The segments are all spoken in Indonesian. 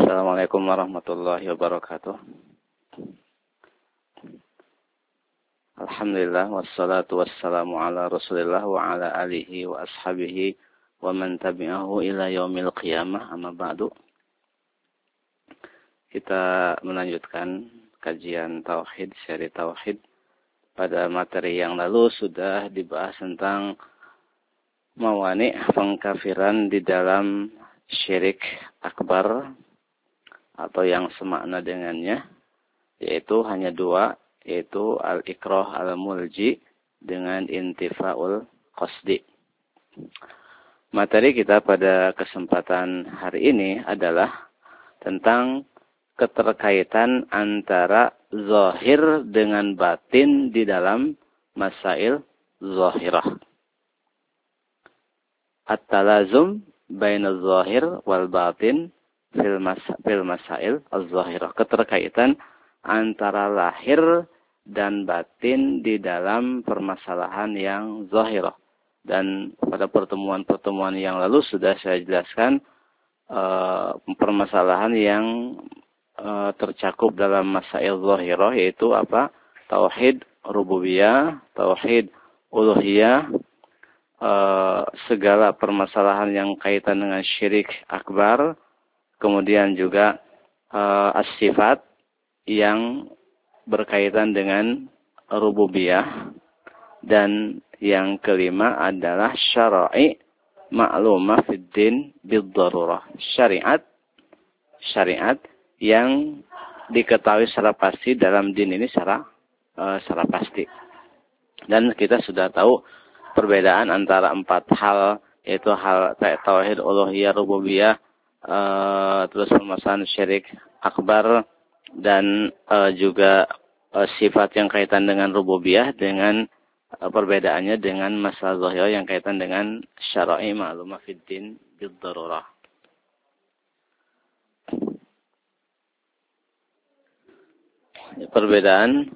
Assalamualaikum warahmatullahi wabarakatuh. Alhamdulillah wassalatu wassalamu ala Rasulillah wa ala alihi wa ashabihi wa man tabi'ahu ila yaumil qiyamah, amma ba'du. Kita melanjutkan kajian tauhid, seri tauhid. Pada materi yang lalu sudah dibahas tentang mawani pengkafiran di dalam syirik akbar atau yang semakna dengannya, yaitu hanya dua, yaitu al-ikrah al-mulji dengan intifa'ul qasdi. Materi kita pada kesempatan hari ini adalah tentang keterkaitan antara zahir dengan batin di dalam masail zahirah. At-talazum baina zahir wal batin fil masail az-zahirah. Keterkaitan antara lahir dan batin di dalam permasalahan yang zahirah. Dan pada pertemuan-pertemuan yang lalu sudah saya jelaskan permasalahan yang tercakup dalam masail zahirah, yaitu apa? Tauhid rububiyah, tauhid uluhiyah, segala permasalahan yang kaitan dengan syirik akbar, kemudian juga as-sifat yang berkaitan dengan rububiyah, dan yang kelima adalah syara'i ma'lumah fid din bid-darurah. Syariat yang diketahui secara pasti dalam din ini secara pasti. Dan kita sudah tahu perbedaan antara empat hal, yaitu hal tauhid uluhiyah, rububiyah, terus permasalahan syirik akbar, dan juga sifat yang kaitan dengan rububiyah, dengan perbedaannya dengan masalah zahir yang kaitan dengan syara'i ma'lumah fid din bid-darurah. Perbedaan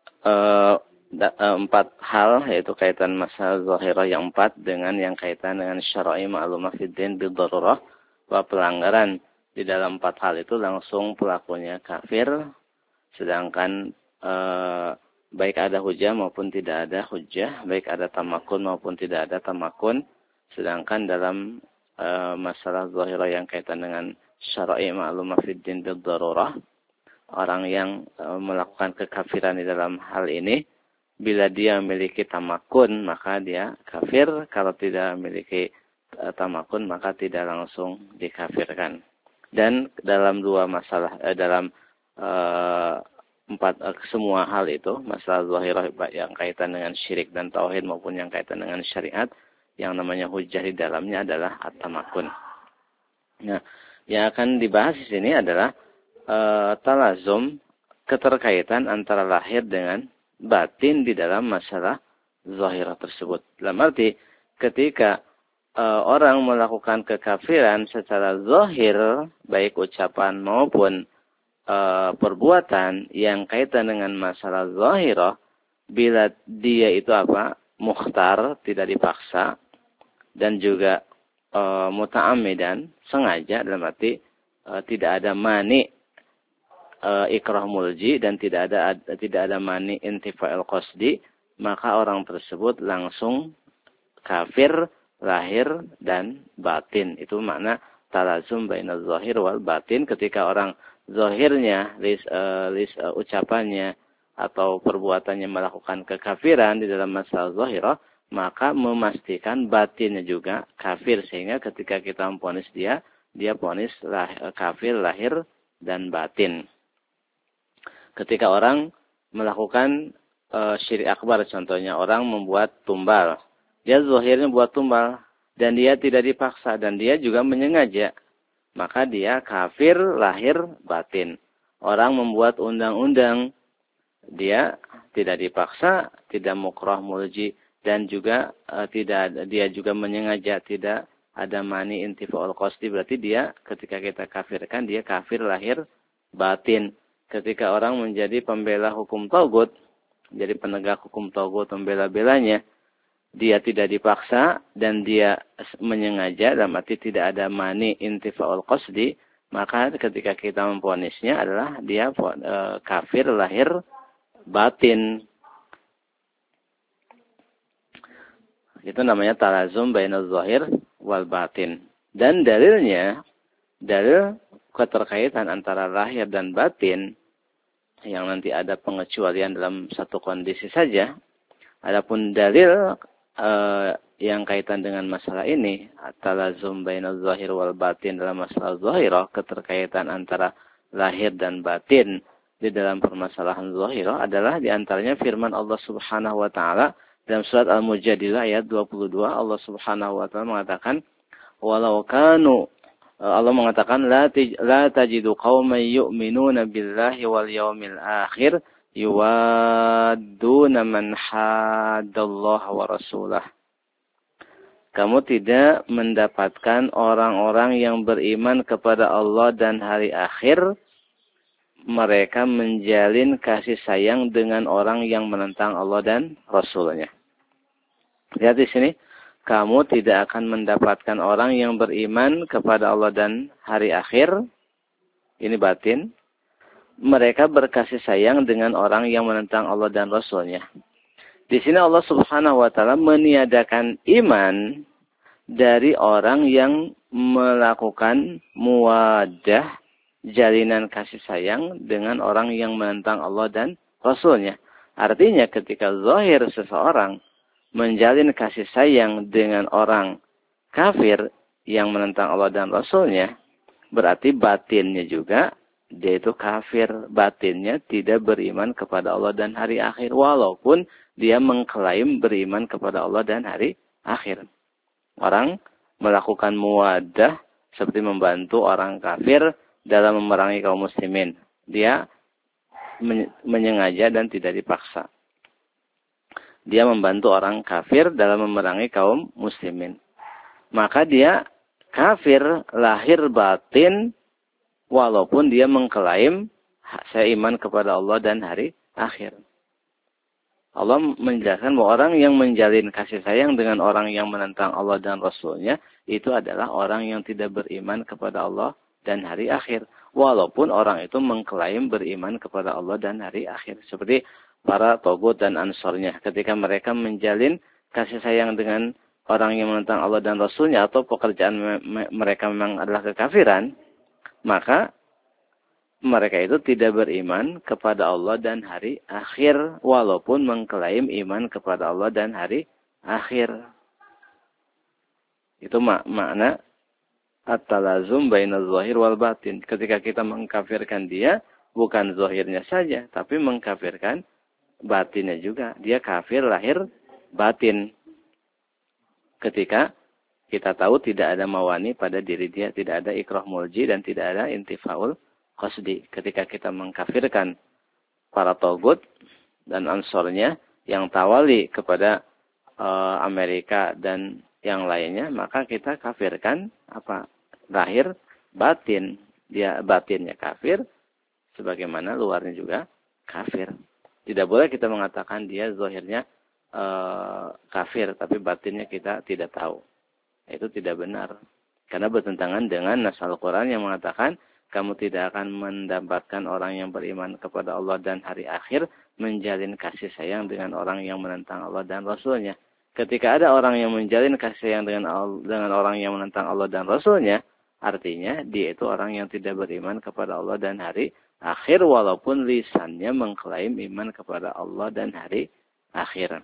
empat hal, yaitu kaitan masalah zahirah yang empat dengan yang kaitan dengan syara'i ma'lumah fid din bid-darurah. Bahwa pelanggaran di dalam empat hal itu langsung pelakunya kafir, sedangkan baik ada hujah maupun tidak ada hujah, baik ada tamakun maupun tidak ada tamakun, sedangkan dalam masalah zahirah yang kaitan dengan syara'i ma'lumah fid din bid-darurah, orang yang melakukan kekafiran di dalam hal ini, bila dia memiliki tamakun maka dia kafir, kalau tidak memiliki tamakun maka tidak langsung dikafirkan. Dan dalam dua masalah, dalam semua hal itu, masalah zahirah yang kaitan dengan syirik dan tauhid maupun yang kaitan dengan syariat, yang namanya hujjah di dalamnya adalah at-tamakun. Nah, yang akan dibahas di sini adalah talazum, keterkaitan antara lahir dengan batin di dalam masalah zahirah tersebut. Dalam arti ketika orang melakukan kekafiran secara zahir, baik ucapan maupun perbuatan yang kaitan dengan masalah zahirah, bila dia itu apa? Mukhtar, tidak dipaksa, dan juga muta'ammidan, sengaja, dalam arti tidak ada mani ikrah mulji dan tidak ada mani intifa'il qasdi, maka orang tersebut langsung kafir lahir dan batin. Itu makna talazum bainaz zahir wal batin. Ketika orang zahirnya, ucapannya atau perbuatannya melakukan kekafiran di dalam masalah zahirah, maka memastikan batinnya juga kafir, sehingga ketika kita memvonis dia vonis kafir lahir dan batin. Ketika orang melakukan syirik akbar, contohnya orang membuat tumbal, dia zahirnya buat tumbal dan dia tidak dipaksa dan dia juga menyengaja, maka dia kafir lahir batin. Orang membuat undang-undang, dia tidak dipaksa, tidak mukrah mulji, dan juga dia juga menyengaja, tidak ada mani intifa'ul qasdi, berarti dia ketika kita kafirkan dia kafir lahir batin. Ketika orang menjadi pembela hukum tagut, jadi penegak hukum tagut, membela-belanya, dia tidak dipaksa dan dia menyengaja, dalam arti tidak ada mani intifa'ul qasdi, maka ketika kita memvonisnya adalah dia kafir lahir batin. Itu namanya talazum bainaz zahir wal batin. Dan dalilnya, dalil keterkaitan antara lahir dan batin yang nanti ada pengecualian dalam satu kondisi saja. Adapun dalil yang kaitan dengan masalah ini, talazum bainaz zahir wal batin dalam masalah zahirah, keterkaitan antara lahir dan batin di dalam permasalahan zahirah adalah diantaranya firman Allah Subhanahu wa taala dalam surat Al-Mujadilah ayat 22. Allah Subhanahu wa taala mengatakan, walau kanu, Allah mengatakan, la tajidu qauman yu'minuna billahi wal yawmil akhir yuwadduna man haddallaha wa rasulah. Kamu tidak mendapatkan orang-orang yang beriman kepada Allah dan hari akhir, mereka menjalin kasih sayang dengan orang yang menentang Allah dan Rasulnya. Lihat di sini, kamu tidak akan mendapatkan orang yang beriman kepada Allah dan hari akhir, ini batin, mereka berkasih sayang dengan orang yang menentang Allah dan Rasulnya. Di sini Allah Subhanahu wa taala meniadakan iman dari orang yang melakukan muwadah, jalinan kasih sayang dengan orang yang menentang Allah dan Rasulnya. Artinya ketika zahir seseorang menjalin kasih sayang dengan orang kafir yang menentang Allah dan Rasulnya, berarti batinnya juga dia itu kafir, batinnya tidak beriman kepada Allah dan hari akhir, walaupun dia mengklaim beriman kepada Allah dan hari akhir. Orang melakukan muwadah seperti membantu orang kafir dalam memerangi kaum muslimin. Dia menyengaja dan tidak dipaksa. Dia membantu orang kafir dalam memerangi kaum muslimin. Maka dia kafir lahir batin walaupun dia mengklaim saya iman kepada Allah dan hari akhir. Allah menjelaskan bahwa orang yang menjalin kasih sayang dengan orang yang menentang Allah dan Rasulnya, itu adalah orang yang tidak beriman kepada Allah dan hari akhir. Walaupun orang itu mengklaim beriman kepada Allah dan hari akhir. Seperti para togut dan ansornya. Ketika mereka menjalin kasih sayang dengan orang yang menentang Allah dan Rasulnya, atau pekerjaan mereka memang adalah kekafiran, maka mereka itu tidak beriman kepada Allah dan hari akhir, walaupun mengklaim iman kepada Allah dan hari akhir. Itu makna at-talazum bainaz zahir wal batin. Ketika kita mengkafirkan dia, bukan zahirnya saja, tapi mengkafirkan batinnya juga. Dia kafir lahir batin. Ketika kita tahu tidak ada mawani pada diri dia, tidak ada ikrah mulji dan tidak ada intifaul qasdi. Ketika kita mengkafirkan para togut dan ansornya yang tawali kepada Amerika dan yang lainnya, maka kita kafirkan lahir batin. Dia batinnya kafir, sebagaimana luarnya juga kafir. Tidak boleh kita mengatakan dia zahirnya kafir, tapi batinnya kita tidak tahu. Itu tidak benar. Karena bertentangan dengan nas Al-Quran yang mengatakan, kamu tidak akan mendapatkan orang yang beriman kepada Allah dan hari akhir menjalin kasih sayang dengan orang yang menentang Allah dan Rasulnya. Ketika ada orang yang menjalin kasih sayang dengan orang yang menentang Allah dan Rasulnya, artinya dia itu orang yang tidak beriman kepada Allah dan hari akhir, walaupun lisannya mengklaim iman kepada Allah dan hari akhir.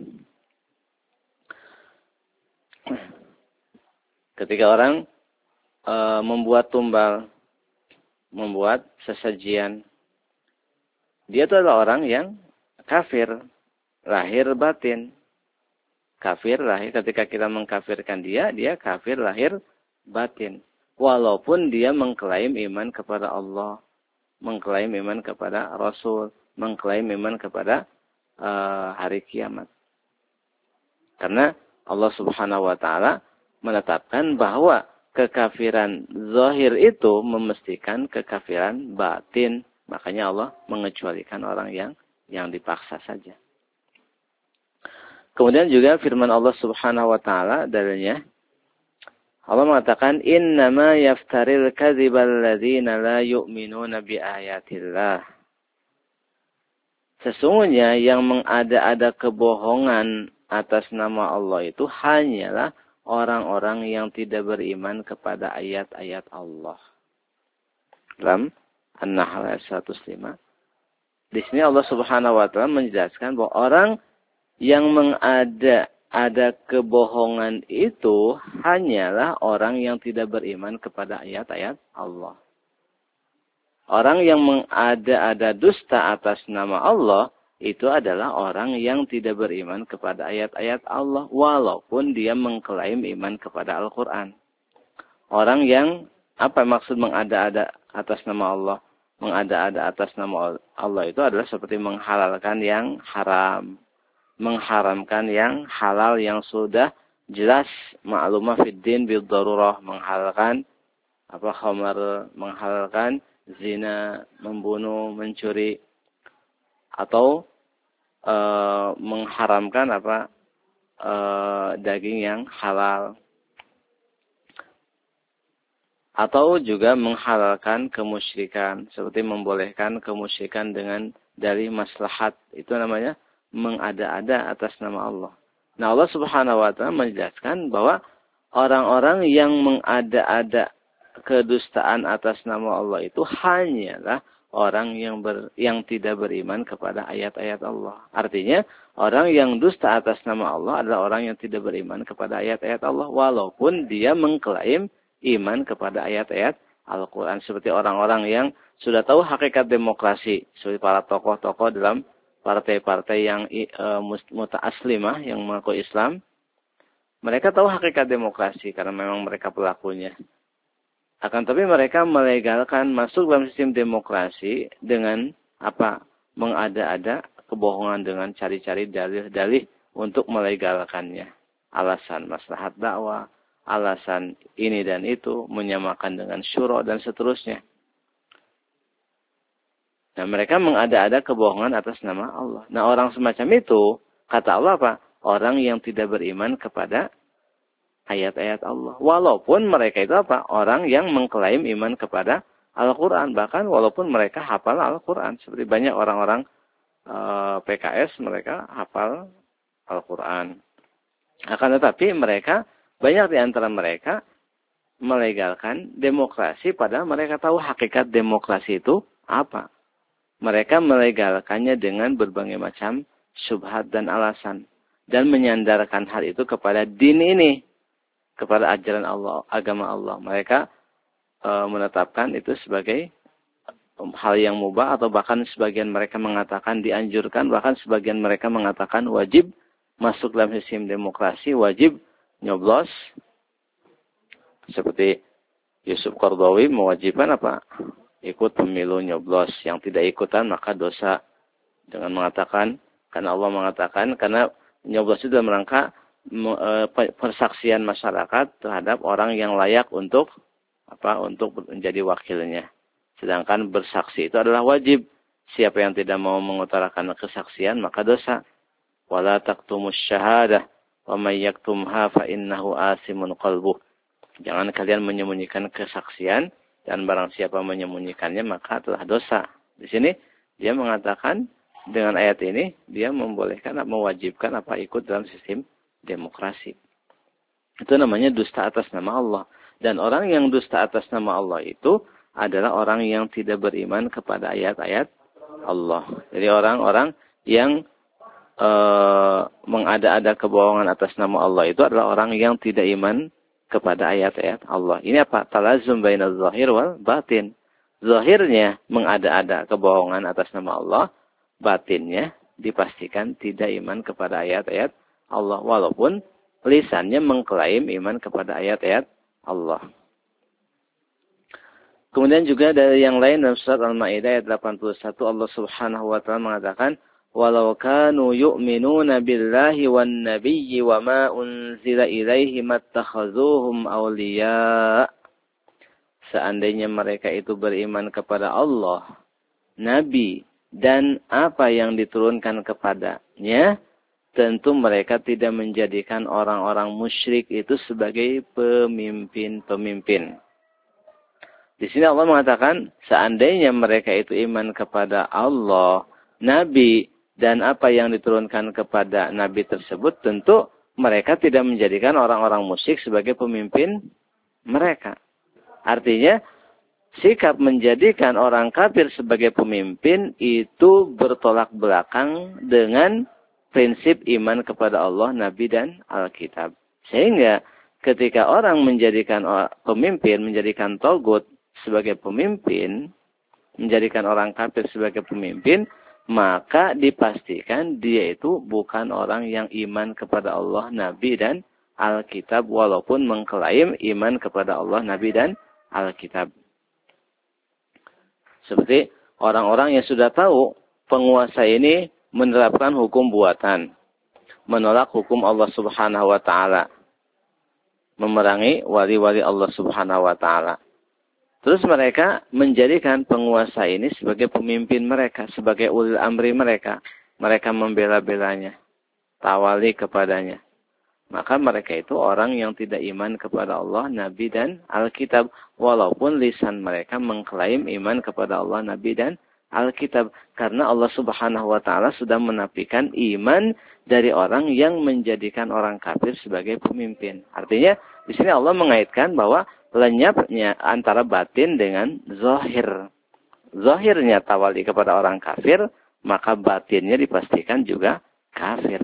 Ketika orang membuat tumbal, membuat sesajian, dia itu adalah orang yang kafir lahir batin. Kafir lahir, ketika kita mengkafirkan dia kafir lahir batin. Walaupun dia mengklaim iman kepada Allah, mengklaim iman kepada Rasul, mengklaim iman kepada hari kiamat. Karena Allah Subhanahu wa taala menetapkan bahwa kekafiran zahir itu memestikan kekafiran batin. Makanya Allah mengecualikan orang yang dipaksa saja. Kemudian juga firman Allah Subhanahu wa taala dalilnya, Allah mengatakan innama yaftaril kadzibal ladzina la yu'minuna biayatillah. Sesungguhnya yang mengada-ada kebohongan atas nama Allah itu hanyalah orang-orang yang tidak beriman kepada ayat-ayat Allah. Dalam An-Nahl ayat 105. Di sini Allah Subhanahu wa taala menjelaskan bahwa orang yang mengada-ada kebohongan itu hanyalah orang yang tidak beriman kepada ayat-ayat Allah. Orang yang mengada-ada dusta atas nama Allah itu adalah orang yang tidak beriman kepada ayat-ayat Allah walaupun dia mengklaim iman kepada Al-Qur'an. Orang yang apa maksud mengada-ada atas nama Allah? Mengada-ada atas nama Allah itu adalah seperti menghalalkan yang haram, mengharamkan yang halal yang sudah jelas ma'lumah fid din bil darurah, menghalalkan khamar, menghalalkan zina, membunuh, mencuri, atau mengharamkan daging yang halal, atau juga menghalalkan kemusyrikan, seperti membolehkan kemusyrikan dengan dari maslahat. Itu namanya mengada-ada atas nama Allah. Nah, Allah Subhanahu wa taala menjelaskan bahwa orang-orang yang mengada-ada kedustaan atas nama Allah itu hanyalah orang yang tidak beriman kepada ayat-ayat Allah. Artinya, orang yang dusta atas nama Allah adalah orang yang tidak beriman kepada ayat-ayat Allah walaupun dia mengklaim iman kepada ayat-ayat Al-Quran. Seperti orang-orang yang sudah tahu hakikat demokrasi. Seperti para tokoh-tokoh dalam partai-partai yang muta'aslimah, yang mengaku Islam. Mereka tahu hakikat demokrasi karena memang mereka pelakunya. Akan tapi mereka melegalkan masuk dalam sistem demokrasi dengan mengada-ada kebohongan dengan cari-cari dalih-dalih untuk melegalkannya. Alasan maslahat dakwah, alasan ini dan itu, menyamakan dengan syura dan seterusnya. Nah, mereka mengada-ada kebohongan atas nama Allah. Nah, orang semacam itu, kata Allah orang yang tidak beriman kepada ayat-ayat Allah. Walaupun mereka itu orang yang mengklaim iman kepada Al-Quran. Bahkan walaupun mereka hafal Al-Quran. Seperti banyak orang-orang PKS, mereka hafal Al-Quran. Akan tetapi mereka, banyak di antara mereka melegalkan demokrasi padahal mereka tahu hakikat demokrasi itu apa. Mereka melegalkannya dengan berbagai macam syubhat dan alasan. Dan menyandarkan hal itu kepada din ini. Kepada ajaran Allah, agama Allah. Mereka menetapkan itu sebagai hal yang mubah atau bahkan sebagian mereka mengatakan dianjurkan, bahkan sebagian mereka mengatakan wajib masuk dalam sistem demokrasi, wajib nyoblos. Seperti Yusuf Qaradawi mewajibkan ikut pemilu nyoblos. Yang tidak ikutan maka dosa. Dengan mengatakan, karena Allah mengatakan, karena nyoblos itu dalam rangka persaksian masyarakat terhadap orang yang layak untuk menjadi wakilnya. Sedangkan bersaksi itu adalah wajib. Siapa yang tidak mau mengutarakan kesaksian maka dosa. Wala taqtumus syahadah wa may yaktumha fa innahu asimun qalbuh. Jangan kalian menyembunyikan kesaksian dan barang siapa menyembunyikannya maka telah dosa. Di sini dia mengatakan dengan ayat ini dia membolehkan, mewajibkan ikut dalam sistem demokrasi. Itu namanya dusta atas nama Allah. Dan orang yang dusta atas nama Allah itu adalah orang yang tidak beriman kepada ayat-ayat Allah. Jadi orang-orang yang mengada-ada kebohongan atas nama Allah itu adalah orang yang tidak iman kepada ayat-ayat Allah. Ini talazum bainaz zahir wal batin. Zahirnya mengada-ada kebohongan atas nama Allah, batinnya dipastikan tidak iman kepada ayat-ayat Allah, walaupun lisannya mengklaim iman kepada ayat-ayat Allah. Kemudian juga dari yang lain dalam surat Al-Maidah ayat 81 Allah Subhanahu wa taala mengatakan walau kanu yu'minuna billahi wan nabiyyi wa ma unzila ilaihi mattakhazuhum awliya. Seandainya mereka itu beriman kepada Allah, nabi dan apa yang diturunkan kepadanya, tentu mereka tidak menjadikan orang-orang musyrik itu sebagai pemimpin-pemimpin. Di sini Allah mengatakan, seandainya mereka itu iman kepada Allah, Nabi, dan apa yang diturunkan kepada Nabi tersebut, tentu mereka tidak menjadikan orang-orang musyrik sebagai pemimpin mereka. Artinya, sikap menjadikan orang kafir sebagai pemimpin itu bertolak belakang dengan prinsip iman kepada Allah, Nabi, dan Alkitab. Sehingga ketika orang menjadikan pemimpin, menjadikan togut sebagai pemimpin, menjadikan orang kafir sebagai pemimpin, maka dipastikan dia itu bukan orang yang iman kepada Allah, Nabi, dan Alkitab, walaupun mengklaim iman kepada Allah, Nabi, dan Alkitab. Seperti orang-orang yang sudah tahu penguasa ini menerapkan hukum buatan, menolak hukum Allah Subhanahu wa Ta'ala, memerangi wali-wali Allah Subhanahu wa Ta'ala. Terus mereka menjadikan penguasa ini sebagai pemimpin mereka, sebagai ulil amri mereka. Mereka membela-belanya, tawali kepadanya. Maka mereka itu orang yang tidak iman kepada Allah, Nabi, dan Alkitab. Walaupun lisan mereka mengklaim iman kepada Allah, Nabi, dan Alkitab. Karena Allah Subhanahu wa Ta'ala sudah menafikan iman dari orang yang menjadikan orang kafir sebagai pemimpin. Artinya, di sini Allah mengaitkan bahwa lenyapnya antara batin dengan zahir. Zahirnya tawali kepada orang kafir, maka batinnya dipastikan juga kafir.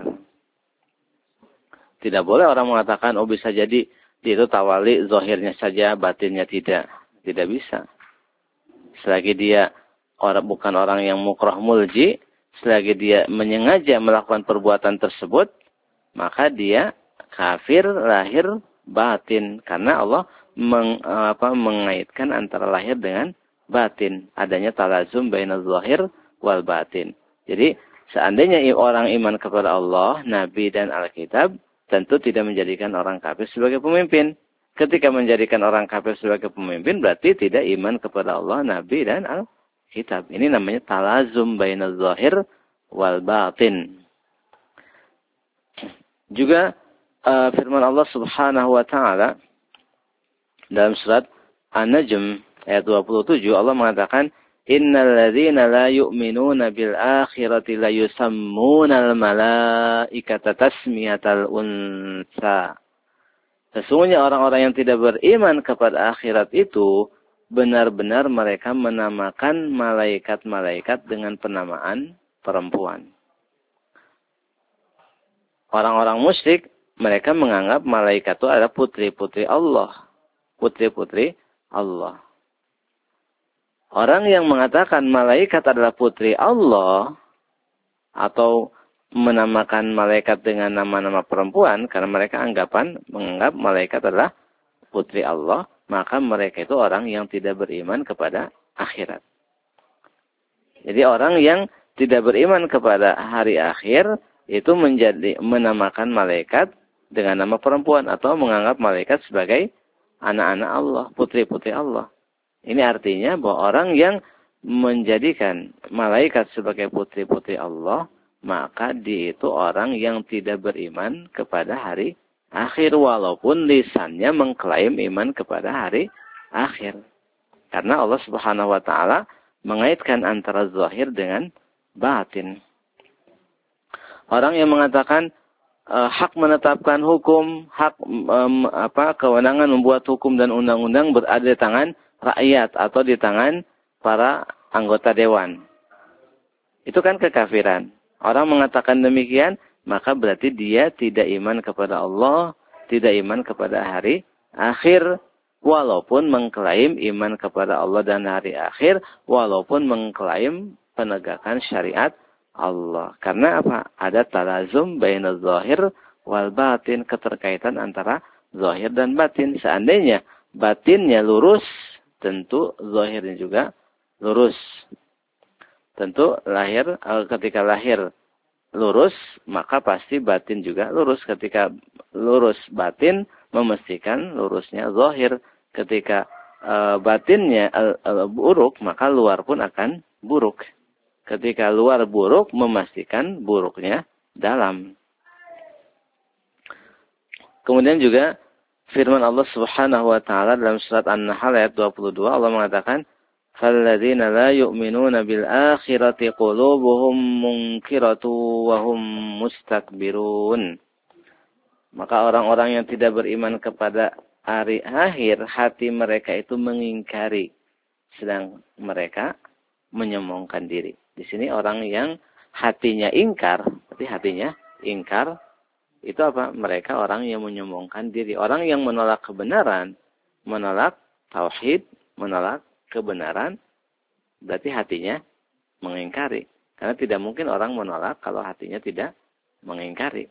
Tidak boleh orang mengatakan, oh bisa jadi dia itu tawali zahirnya saja, batinnya tidak. Tidak bisa. Selagi dia bukan orang yang mukrah mulji, selagi dia menyengaja melakukan perbuatan tersebut, maka dia kafir lahir batin. Karena Allah mengaitkan antara lahir dengan batin. Adanya talazum bainaz zahir wal batin. Jadi seandainya orang iman kepada Allah, Nabi, dan Alkitab, tentu tidak menjadikan orang kafir sebagai pemimpin. Ketika menjadikan orang kafir sebagai pemimpin, berarti tidak iman kepada Allah, Nabi, dan Alkitab. Ini namanya talazum bainaz zahir wal batin. Juga firman Allah Subhanahu wa Ta'ala dalam surat An-Najm ayat 27, Allah mengatakan, innal ladzina la yu'minuna bil akhirati la yusammunal malaikata tasmiyatal unsa. Sesungguhnya orang-orang yang tidak beriman kepada akhirat itu benar-benar mereka menamakan malaikat-malaikat dengan penamaan perempuan. Orang-orang musyrik mereka menganggap malaikat itu adalah putri-putri Allah. Putri-putri Allah. Orang yang mengatakan malaikat adalah putri Allah atau menamakan malaikat dengan nama-nama perempuan karena mereka menganggap malaikat adalah putri Allah, maka mereka itu orang yang tidak beriman kepada akhirat. Jadi orang yang tidak beriman kepada hari akhir itu menamakan malaikat dengan nama perempuan atau menganggap malaikat sebagai anak-anak Allah, putri-putri Allah. Ini artinya bahwa orang yang menjadikan malaikat sebagai putri-putri Allah, maka dia itu orang yang tidak beriman kepada hari akhir, walaupun lisannya mengklaim iman kepada hari akhir. Karena Allah Subhanahu wa Ta'ala mengaitkan antara zahir dengan batin. Orang yang mengatakan hak menetapkan hukum, hak kewenangan membuat hukum dan undang-undang berada di tangan rakyat atau di tangan para anggota dewan. Itu kan kekafiran. Orang mengatakan demikian, maka berarti dia tidak iman kepada Allah, tidak iman kepada hari akhir, walaupun mengklaim iman kepada Allah dan hari akhir, walaupun mengklaim penegakan syariat Allah. Karena apa? Ada talazum bainaz zahir wal batin, keterkaitan antara zahir dan batin. Seandainya batinnya lurus, tentu zahirnya juga lurus. Tentu ketika lahir lurus, maka pasti batin juga lurus. Ketika lurus batin, memastikan lurusnya zahir. Ketika batinnya buruk, maka luar pun akan buruk. Ketika luar buruk, memastikan buruknya dalam. Kemudian juga firman Allah Subhanahu wa taala dalam surat An-Nahl ayat 22, Allah mengatakan, "Falladzina la yu'minuna bil akhirati qulubuhum munkiratu wa hum mustakbirun." Maka orang-orang yang tidak beriman kepada hari akhir, hati mereka itu mengingkari, sedang mereka menyombongkan diri. Di sini orang yang hatinya ingkar, berarti hatinya ingkar, itu apa? Mereka orang yang menyombongkan diri. Orang yang menolak kebenaran, menolak tauhid, menolak kebenaran, berarti hatinya mengingkari. Karena tidak mungkin orang menolak kalau hatinya tidak mengingkari.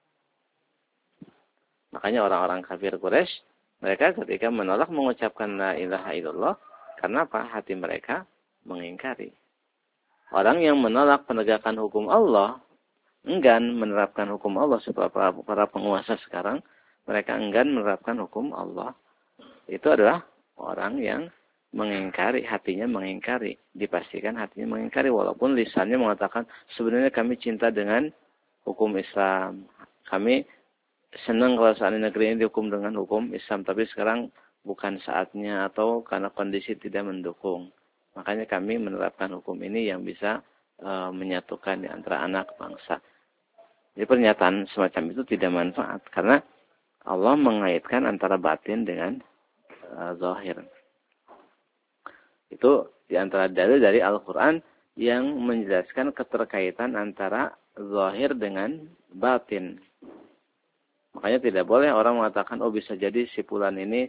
Makanya orang-orang kafir Quraisy, mereka ketika menolak mengucapkan la ilaha illallah, karena apa? Hati mereka mengingkari. Orang yang menolak penegakan hukum Allah, enggan menerapkan hukum Allah, seperti para penguasa sekarang, mereka enggan menerapkan hukum Allah. Itu adalah orang yang mengingkari, hatinya mengingkari. Dipastikan hatinya mengingkari, walaupun lisannya mengatakan, sebenarnya kami cinta dengan hukum Islam. Kami senang kalau saat negeri ini dihukum dengan hukum Islam, tapi sekarang bukan saatnya atau karena kondisi tidak mendukung. Makanya kami menerapkan hukum ini yang bisa menyatukan di antara anak bangsa. Jadi pernyataan semacam itu tidak manfaat karena Allah mengaitkan antara batin dengan zahir. Itu di antara dalil dari Al-Qur'an yang menjelaskan keterkaitan antara zahir dengan batin. Makanya tidak boleh orang mengatakan, oh bisa jadi si fulan ini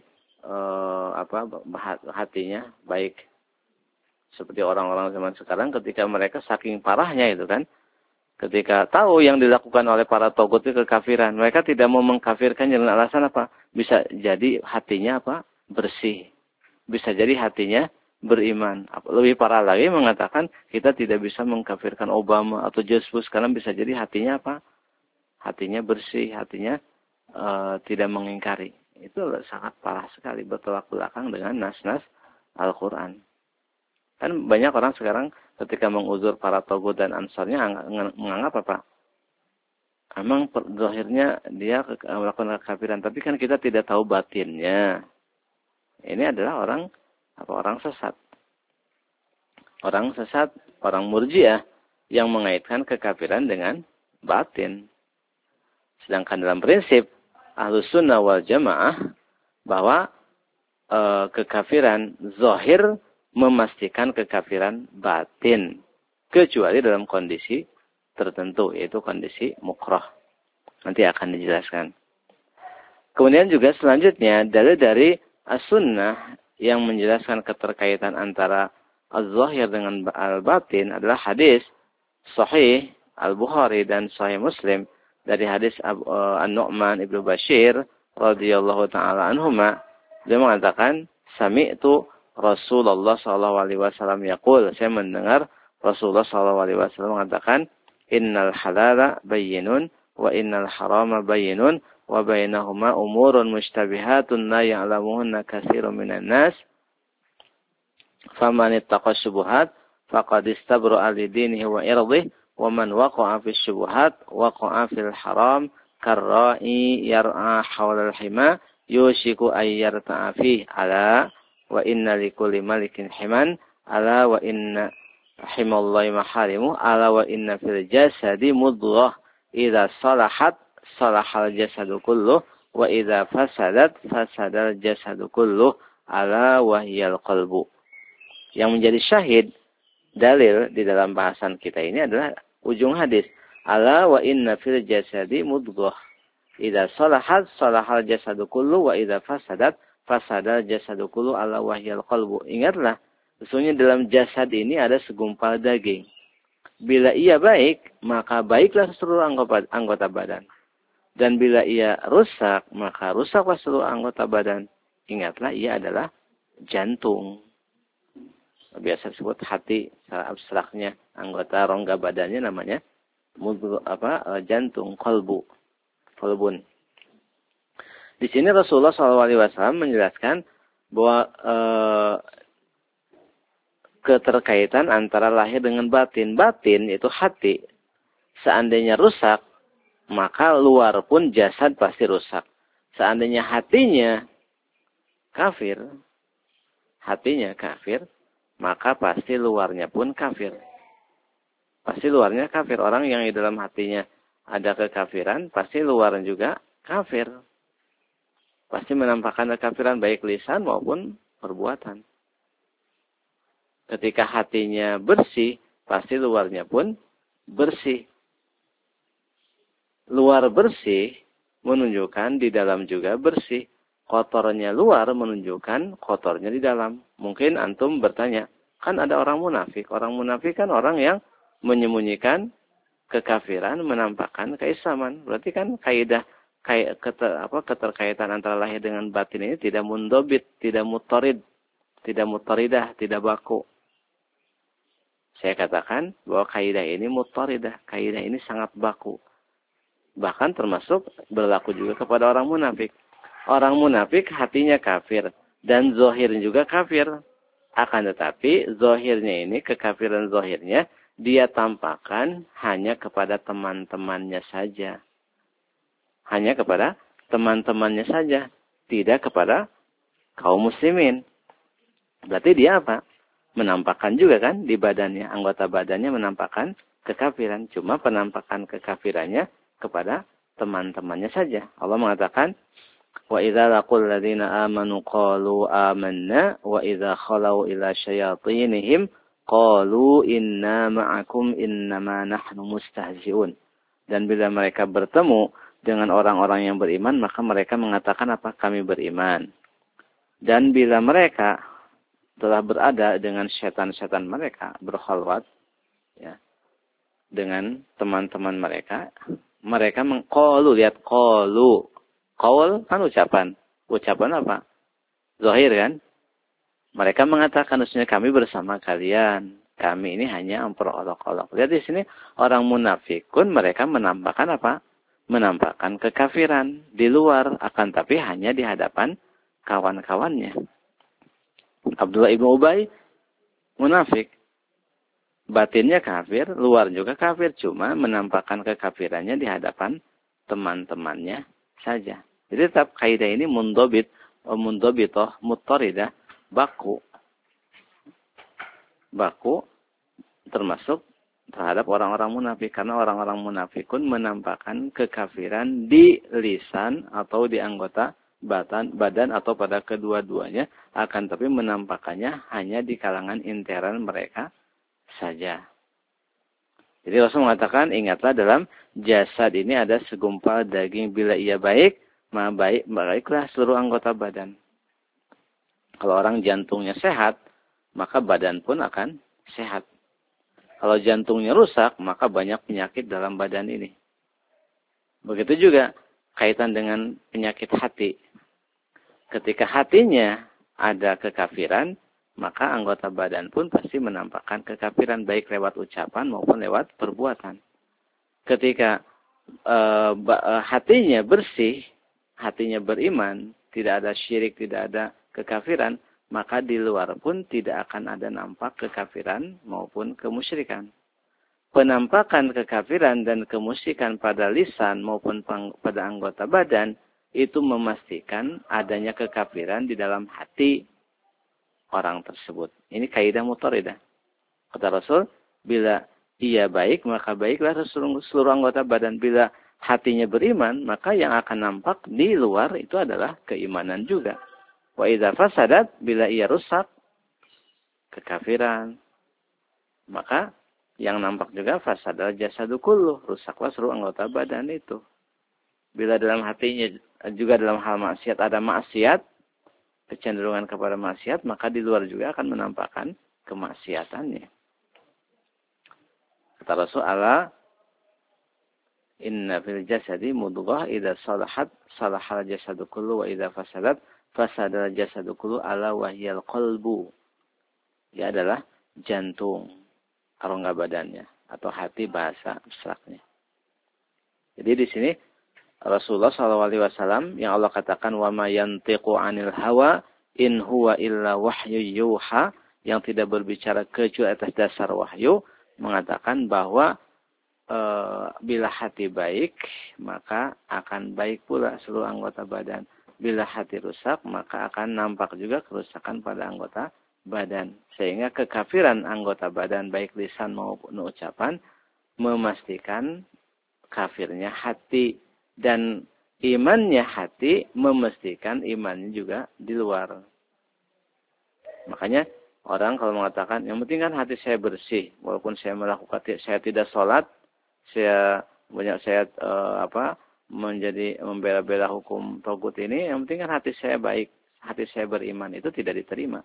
hatinya baik. Seperti orang-orang zaman sekarang ketika mereka saking parahnya itu kan, ketika tahu yang dilakukan oleh para togut itu kekafiran, mereka tidak mau mengkafirkan dengan alasan apa? Bisa jadi hatinya bersih. Bisa jadi hatinya beriman. Lebih parah lagi mengatakan kita tidak bisa mengkafirkan Obama atau George Bush karena bisa jadi hatinya hatinya bersih, hatinya tidak mengingkari. Itu sangat parah sekali, bertolak belakang dengan nas-nas Al-Quran. Kan banyak orang sekarang ketika menguzur para togut dan ansarnya menganggap apa? Emang zahirnya dia melakukan kekafiran, tapi kan kita tidak tahu batinnya. Ini adalah orang sesat. Orang sesat, orang murjiah yang mengaitkan kekafiran dengan batin. Sedangkan dalam prinsip Ahlus Sunnah wal Jamaah bahwa kekafiran zahir memastikan kekafiran batin kecuali dalam kondisi tertentu, yaitu kondisi mukrah. Nanti akan dijelaskan. Kemudian juga selanjutnya dalil dari As-Sunnah yang menjelaskan keterkaitan antara az-zahir dengan al-batin adalah hadis sahih Al-Bukhari dan sahih Muslim dari hadis An-Nu'man Ibnu Bashir radhiyallahu taala anhuma. Dia mengatakan, sami'tu Rasulullah sallallahu alaihi wasallam yaqul, saya mendengar Rasulullah sallallahu alaihi wasallam mengatakan, innal halala bayyinun wa innal harama bayyinun wa bainahuma umurun mushtabihatun la ya'lamuhunna katsirun minan nas faman ittaqa syubuhat faqad istabra'a li dinihi wa irdihi wa man waqa'a fi syubuhat waqa'a fil haram karra'i yar'a hawla al-hima yushiku ay yarta'a fihi ala wa inna likulli malikin himan ala wa inna himallahi maharimu ala wa inna fil jasadi mudghah idza salahat salahal jasadu kulluh wa idza fasadat fasadal jasadu kulluh ala wa hiyal qalbu. Yang menjadi syahid dalil di dalam bahasan kita ini adalah ujung hadis, ala wa inna fil jasadi mudghah idza salahat salahal jasadu kulluh wa idza fasadat fasadal jasadu kulluh ala wa hiyal qalbu. Ingatlah, sesungguhnya dalam jasad ini ada segumpal daging. Bila ia baik, maka baiklah seluruh anggota badan. Dan bila ia rusak, maka rusaklah seluruh anggota badan. Ingatlah, ia adalah jantung. Biasa disebut hati, secara abstraknya. Anggota rongga badannya namanya jantung, qalbun. Di sini Rasulullah SAW menjelaskan bahwa keterkaitan antara lahir dengan batin. Batin itu hati. Seandainya rusak, maka luar pun jasad pasti rusak. Seandainya hatinya kafir, maka pasti luarnya pun kafir. Pasti luarnya kafir. Orang yang di dalam hatinya ada kekafiran, pasti luarnya juga kafir. Pasti menampakkan kekafiran baik lisan maupun perbuatan. Ketika hatinya bersih, pasti luarnya pun bersih. Luar bersih menunjukkan di dalam juga bersih. Kotornya luar menunjukkan kotornya di dalam. Mungkin antum bertanya, kan ada orang munafik. Orang munafik kan orang yang menyembunyikan kekafiran, menampakkan keislaman. Berarti kan kaidah keterkaitan antara lahir dengan batin ini tidak mundobit, tidak mutarid, tidak mutaridah, tidak baku. Saya katakan bahwa kaidah ini mutaridah, kaidah ini sangat baku. Bahkan termasuk berlaku juga kepada orang munafik. Orang munafik hatinya kafir dan zohirnya juga kafir. Akan tetapi zohirnya ini, kekafiran zohirnya, dia tampakkan hanya kepada teman-temannya saja. Hanya kepada teman-temannya saja. Tidak kepada kaum muslimin. Berarti dia apa? Menampakkan juga kan di badannya. Anggota badannya menampakkan kekafiran. Cuma penampakan kekafirannya kepada teman-temannya saja. Allah mengatakan, wa idza laqul ladzina amanu qalu amanna wa idza khalau ila syayatinihim qalu inna ma'akum innama nahnu mustahzi'un. Dan bila mereka bertemu dengan orang-orang yang beriman, maka mereka mengatakan apa? Kami beriman. Dan bila mereka telah berada dengan setan-setan mereka, berkhalwat ya, dengan teman-teman mereka, mereka mengqalu, lihat qalu. Qaul kan ucapan. Ucapan apa? Zahir kan? Mereka mengatakan maksudnya kami bersama kalian. Kami ini hanya memperolok-olok. Lihat di sini orang munafikun mereka menampakkan apa? Menampakkan kekafiran di luar, akan tapi hanya di hadapan kawan-kawannya. Abdullah ibn Ubay munafik. Batinnya kafir, luar juga kafir, cuma menampakkan kekafirannya di hadapan teman-temannya saja. Jadi tetap kaidah ini mundobitoh, mutaridah, baku. Baku termasuk terhadap orang-orang munafik. Karena orang-orang munafikun menampakkan kekafiran di lisan atau di anggota badan atau pada kedua-duanya. Akan tapi menampakkannya hanya di kalangan intern mereka saja. Jadi Rasul mengatakan, ingatlah dalam jasad ini ada segumpal daging. Bila ia baik, maka baiklah seluruh anggota badan. Kalau orang jantungnya sehat, maka badan pun akan sehat. Kalau jantungnya rusak, maka banyak penyakit dalam badan ini. Begitu juga kaitan dengan penyakit hati. Ketika hatinya ada kekafiran, maka anggota badan pun pasti menampakkan kekafiran baik lewat ucapan maupun lewat perbuatan. Ketika hatinya bersih, hatinya beriman, tidak ada syirik, tidak ada kekafiran, maka di luar pun tidak akan ada nampak kekafiran maupun kemusyrikan. Penampakan kekafiran dan kemusyrikan pada lisan maupun pada anggota badan itu memastikan adanya kekafiran di dalam hati orang tersebut. Ini kaidah mutaridah. Kata Rasul, bila ia baik, maka baiklah seluruh anggota badan. Bila hatinya beriman, maka yang akan nampak di luar itu adalah keimanan juga. Wa idza fasadat, bila ia rusak, kekafiran, maka yang nampak juga fasadal jasadu kulluh, rusaklah seluruh anggota badan itu. Bila dalam hatinya juga dalam hal maksiat ada maksiat, kecenderungan kepada maksiat, maka di luar juga akan menampakkan kemaksiatannya. Kata Rasul, ala inna fil jasadi mudghah idza salahat salahal jasadu kullu wa idza fasadat fasadal jasadu kullu ala wahyal qalbu. Dia adalah jantung, rongga badannya atau hati bahasa abstraknya. Jadi di sini Rasulullah SAW yang Allah katakan wa ma yantiqu 'anil hawa in huwa illa wahyu yuha, yang tidak berbicara kecuali atas dasar wahyu, mengatakan bahwa bila hati baik, maka akan baik pula seluruh anggota badan. Bila hati rusak, maka akan nampak juga kerusakan pada anggota badan. Sehingga kekafiran anggota badan, baik lisan maupun ucapan, memastikan kafirnya hati. Dan imannya hati, memastikan imannya juga di luar. Makanya, orang kalau mengatakan, yang penting kan hati saya bersih. Walaupun saya melakukan, saya tidak sholat, saya membela-bela hukum togut ini, yang penting kan hati saya baik, hati saya beriman, itu tidak diterima.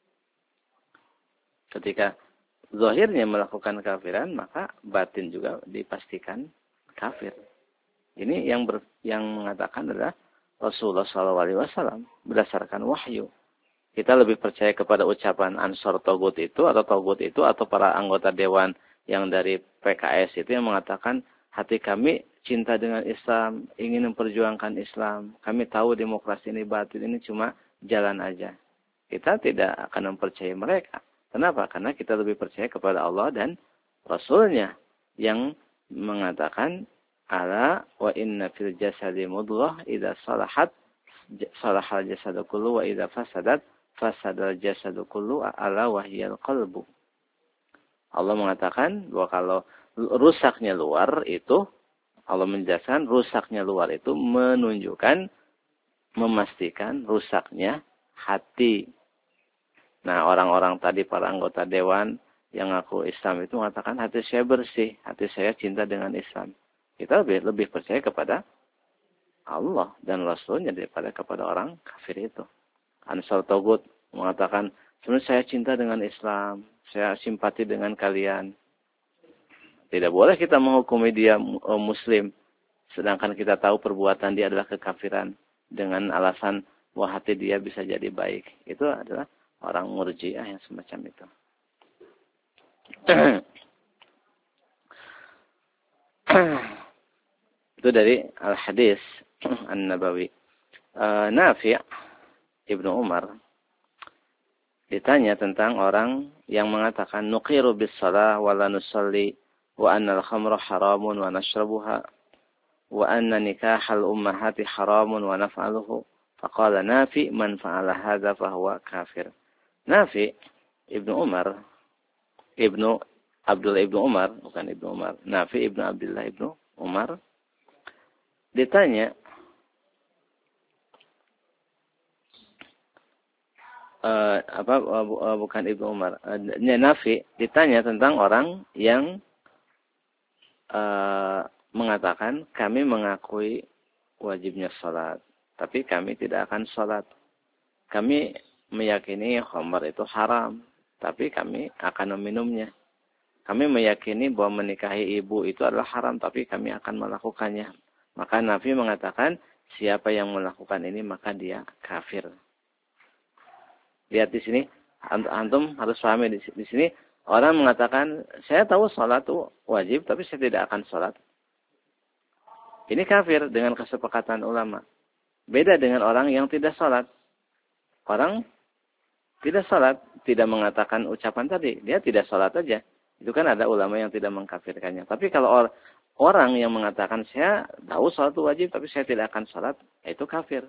Ketika zahirnya melakukan kafiran, maka batin juga dipastikan kafir. Ini yang mengatakan adalah Rasulullah SAW berdasarkan wahyu. Kita lebih percaya kepada ucapan Ansor Togut itu atau para anggota dewan yang dari PKS itu yang mengatakan hati kami cinta dengan Islam, ingin memperjuangkan Islam. Kami tahu demokrasi ini batil, ini cuma jalan aja. Kita tidak akan mempercayai mereka. Kenapa? Karena kita lebih percaya kepada Allah dan Rasulnya yang mengatakan ala wa inna fil jasadi mudghah idza salahat salahal jasadu kullu wa idza fasadat fasadal jasadu kullu ala wahyal qalbu. Allah mengatakan bahwa kalau rusaknya luar itu, Allah menjelaskan rusaknya luar itu menunjukkan, memastikan rusaknya hati. Nah, orang-orang tadi, para anggota dewan yang ngaku Islam itu mengatakan hati saya bersih, hati saya cinta dengan Islam. Kita lebih percaya kepada Allah dan Rasulnya daripada kepada orang kafir itu. Ansar Togut mengatakan, sebenarnya saya cinta dengan Islam, saya simpati dengan kalian. Tidak boleh kita menghukumi dia muslim, sedangkan kita tahu perbuatan dia adalah kekafiran dengan alasan bahwa hati dia bisa jadi baik. Itu adalah orang murji'ah yang semacam itu. Itu dari Al-Hadis An-Nabawi. Nafi' Ibnu Umar ditanya tentang orang yang mengatakan nuqiru bis-shalah wa la nusalli wa anna al-khamra haramun wa nashrabuha wa anna nikahal ummahati haramun wa naf'aluhu. Faqala Nafi' man fa'ala hadza fa huwa kafir. Nafi' Ibnu Umar, Abdullah Ibnu Umar, bukan Ibnu Umar. Nafi' Ibnu Abdullah Ibnu Umar ditanya bukan Ibnu Umar. Nafi' ditanya tentang orang yang mengatakan kami mengakui wajibnya salat, tapi kami tidak akan salat. Kami meyakini khamar itu haram, tapi kami akan meminumnya. Kami meyakini bahwa menikahi ibu itu adalah haram, tapi kami akan melakukannya. Maka Nafi mengatakan, siapa yang melakukan ini maka dia kafir. Lihat di sini, antum harus pahami di sini. Orang mengatakan, saya tahu salat itu wajib, tapi saya tidak akan salat. Ini kafir dengan kesepakatan ulama. Beda dengan orang yang tidak salat. Orang tidak salat, tidak mengatakan ucapan tadi. Dia tidak salat saja. Itu kan ada ulama yang tidak mengkafirkannya. Tapi kalau orang yang mengatakan, saya tahu salat itu wajib, tapi saya tidak akan salat, itu kafir.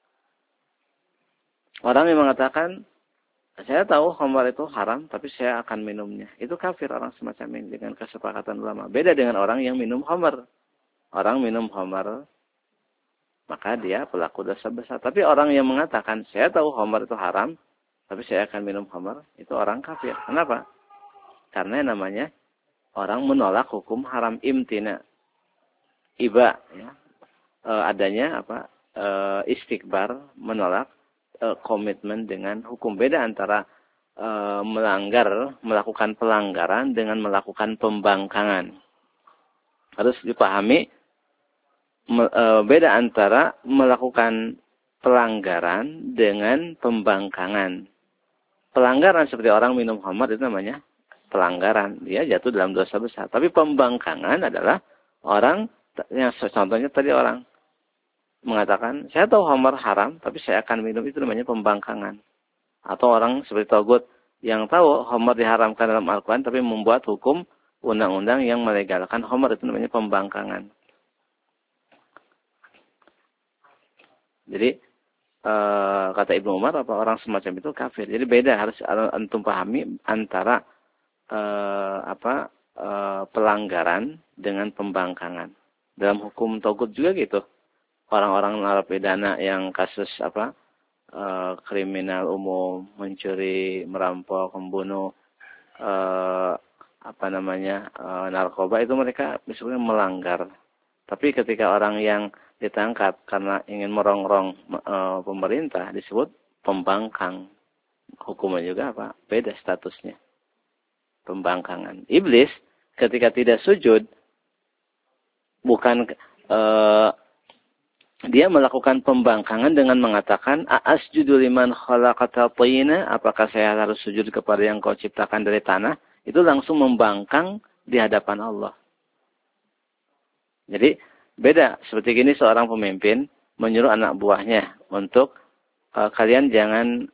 Orang yang mengatakan, saya tahu khamar itu haram, tapi saya akan minumnya. Itu kafir orang semacam ini dengan kesepakatan ulama. Beda dengan orang yang minum khamar. Orang minum khamar, maka dia pelaku dosa besar. Tapi orang yang mengatakan, saya tahu khamar itu haram, tapi saya akan minum khamar, itu orang kafir. Kenapa? Karena namanya orang menolak hukum haram imtina. Iba, ya. Adanya istikbar, menolak komitmen dengan hukum. Beda antara melakukan pelanggaran dengan melakukan pembangkangan. Harus dipahami beda antara melakukan pelanggaran dengan pembangkangan. Pelanggaran seperti orang minum khamar itu namanya pelanggaran. Dia jatuh dalam dosa besar. Tapi pembangkangan adalah orang, yang contohnya tadi orang mengatakan, saya tahu khamar haram, tapi saya akan minum, itu namanya pembangkangan. Atau orang seperti Togut yang tahu khamar diharamkan dalam Al-Quran, tapi membuat hukum undang-undang yang melegalkan khamr, itu namanya pembangkangan. Jadi kata Ibnu Umar, apa orang semacam itu kafir. Jadi beda, harus antum pahami antara pelanggaran dengan pembangkangan. Dalam hukum togut juga gitu. Orang-orang narapidana yang kasus kriminal umum, mencuri, merampok, membunuh, narkoba, itu mereka misalnya melanggar. Tapi ketika orang yang ditangkap karena ingin merongrong pemerintah disebut pembangkang. Hukumnya juga beda statusnya. Pembangkangan. Iblis ketika tidak sujud, bukan dia melakukan pembangkangan dengan mengatakan, asjudu liman khalaqata thina, apakah saya harus sujud kepada yang kau ciptakan dari tanah? Itu langsung membangkang di hadapan Allah. Jadi beda. Seperti gini, seorang pemimpin menyuruh anak buahnya untuk kalian jangan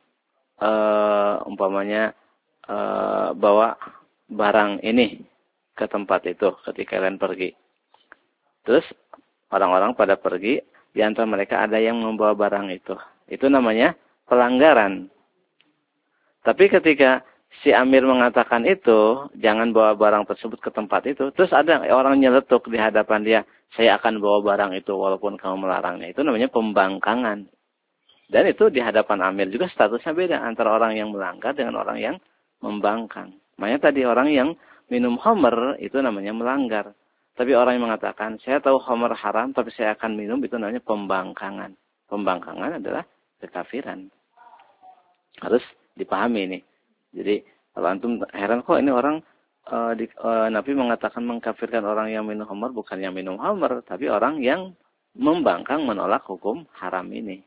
bawa barang ini ke tempat itu ketika kalian pergi. Terus orang-orang pada pergi, di antara mereka ada yang membawa barang itu. Itu namanya pelanggaran. Tapi ketika si Amir mengatakan itu, jangan bawa barang tersebut ke tempat itu, terus ada orang nyeletuk di hadapan dia, saya akan bawa barang itu walaupun kamu melarangnya. Itu namanya pembangkangan. Dan itu di hadapan Amir juga statusnya beda antara orang yang melanggar dengan orang yang membangkang. Makanya tadi orang yang minum khamr itu namanya melanggar. Tapi orang yang mengatakan, saya tahu khamr haram tapi saya akan minum, itu namanya pembangkangan. Pembangkangan adalah kekafiran. Harus dipahami ini. Jadi kalau antum heran kok ini orang Nabi mengatakan mengkafirkan orang yang minum khamr, bukan yang minum khamr, tapi orang yang membangkang menolak hukum haram ini.